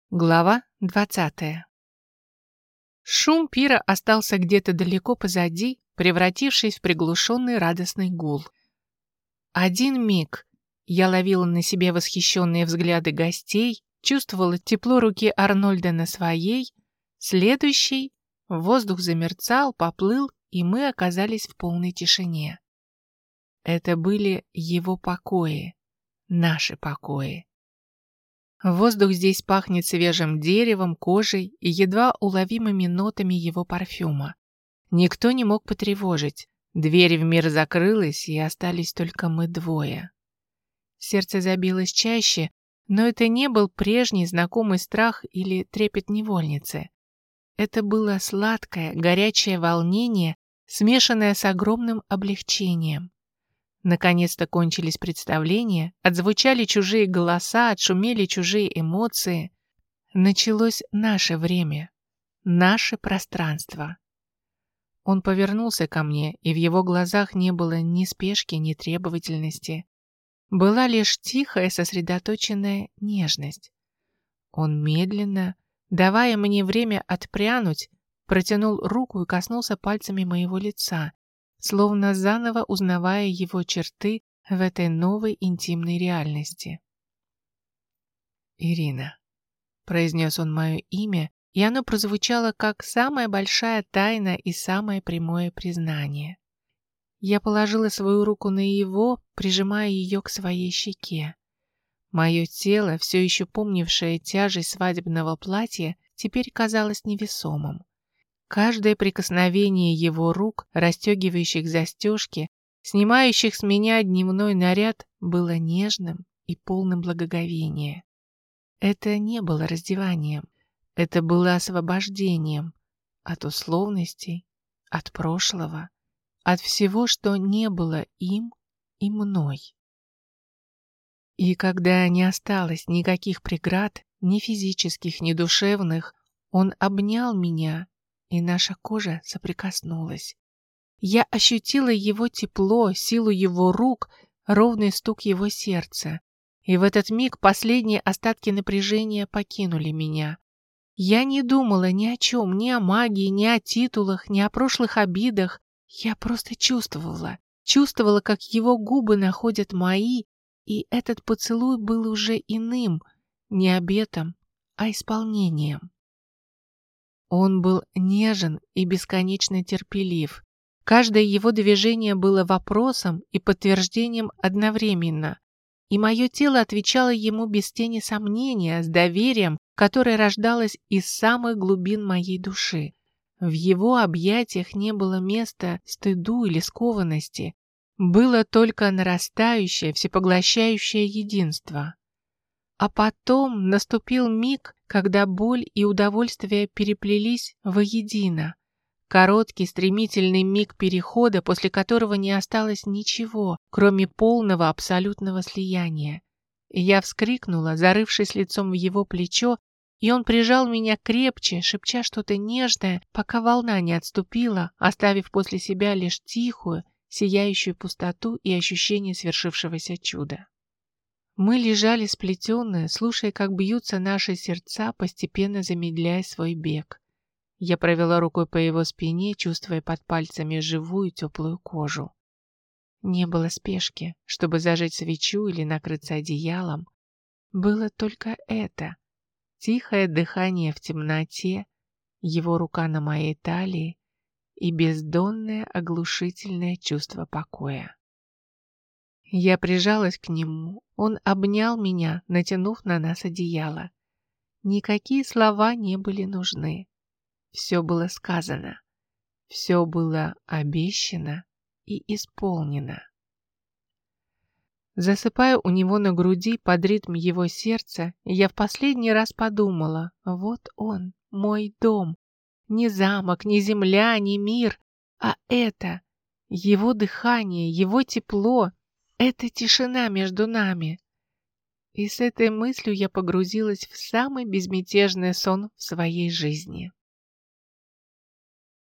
Глава 20. Шум пира остался где-то далеко позади, превратившись в приглушенный радостный гул. Один миг я ловила на себе восхищенные взгляды гостей, чувствовала тепло руки Арнольда на своей, следующий воздух замерцал, поплыл, и мы оказались в полной тишине. Это были его покои, наши покои. Воздух здесь пахнет свежим деревом, кожей и едва уловимыми нотами его парфюма. Никто не мог потревожить. Дверь в мир закрылась, и остались только мы двое. Сердце забилось чаще, но это не был прежний знакомый страх или трепет невольницы. Это было сладкое, горячее волнение, смешанное с огромным облегчением. Наконец-то кончились представления, отзвучали чужие голоса, отшумели чужие эмоции. Началось наше время, наше пространство. Он повернулся ко мне, и в его глазах не было ни спешки, ни требовательности. Была лишь тихая, сосредоточенная нежность. Он медленно, давая мне время отпрянуть, протянул руку и коснулся пальцами моего лица, словно заново узнавая его черты в этой новой интимной реальности. «Ирина», — произнес он мое имя, и оно прозвучало как самая большая тайна и самое прямое признание. Я положила свою руку на его, прижимая ее к своей щеке. Мое тело, все еще помнившее тяжесть свадебного платья, теперь казалось невесомым. Каждое прикосновение его рук, расстегивающих застежки, снимающих с меня дневной наряд, было нежным и полным благоговения. Это не было раздеванием, это было освобождением от условностей, от прошлого, от всего, что не было им и мной. И когда не осталось никаких преград, ни физических, ни душевных, он обнял меня, и наша кожа соприкоснулась. Я ощутила его тепло, силу его рук, ровный стук его сердца. И в этот миг последние остатки напряжения покинули меня. Я не думала ни о чем, ни о магии, ни о титулах, ни о прошлых обидах. Я просто чувствовала, как его губы находят мои, и этот поцелуй был уже иным, не обетом, а исполнением. Он был нежен и бесконечно терпелив. Каждое его движение было вопросом и подтверждением одновременно. И мое тело отвечало ему без тени сомнения, с доверием, которое рождалось из самых глубин моей души. В его объятиях не было места стыду или скованности. Было только нарастающее, всепоглощающее единство. А потом наступил миг, когда боль и удовольствие переплелись воедино. Короткий, стремительный миг перехода, после которого не осталось ничего, кроме полного абсолютного слияния. Я вскрикнула, зарывшись лицом в его плечо, и он прижал меня крепче, шепча что-то нежное, пока волна не отступила, оставив после себя лишь тихую, сияющую пустоту и ощущение свершившегося чуда. Мы лежали сплетенные, слушая, как бьются наши сердца, постепенно замедляя свой бег. Я провела рукой по его спине, чувствуя под пальцами живую теплую кожу. Не было спешки, чтобы зажечь свечу или накрыться одеялом. Было только это. Тихое дыхание в темноте, его рука на моей талии и бездонное оглушительное чувство покоя. Я прижалась к нему, он обнял меня, натянув на нас одеяло. Никакие слова не были нужны. Все было сказано, все было обещано и исполнено. Засыпая у него на груди под ритм его сердца, я в последний раз подумала: вот он, мой дом, не замок, не земля, не мир, а это, его дыхание, его тепло, это тишина между нами. И с этой мыслью я погрузилась в самый безмятежный сон в своей жизни.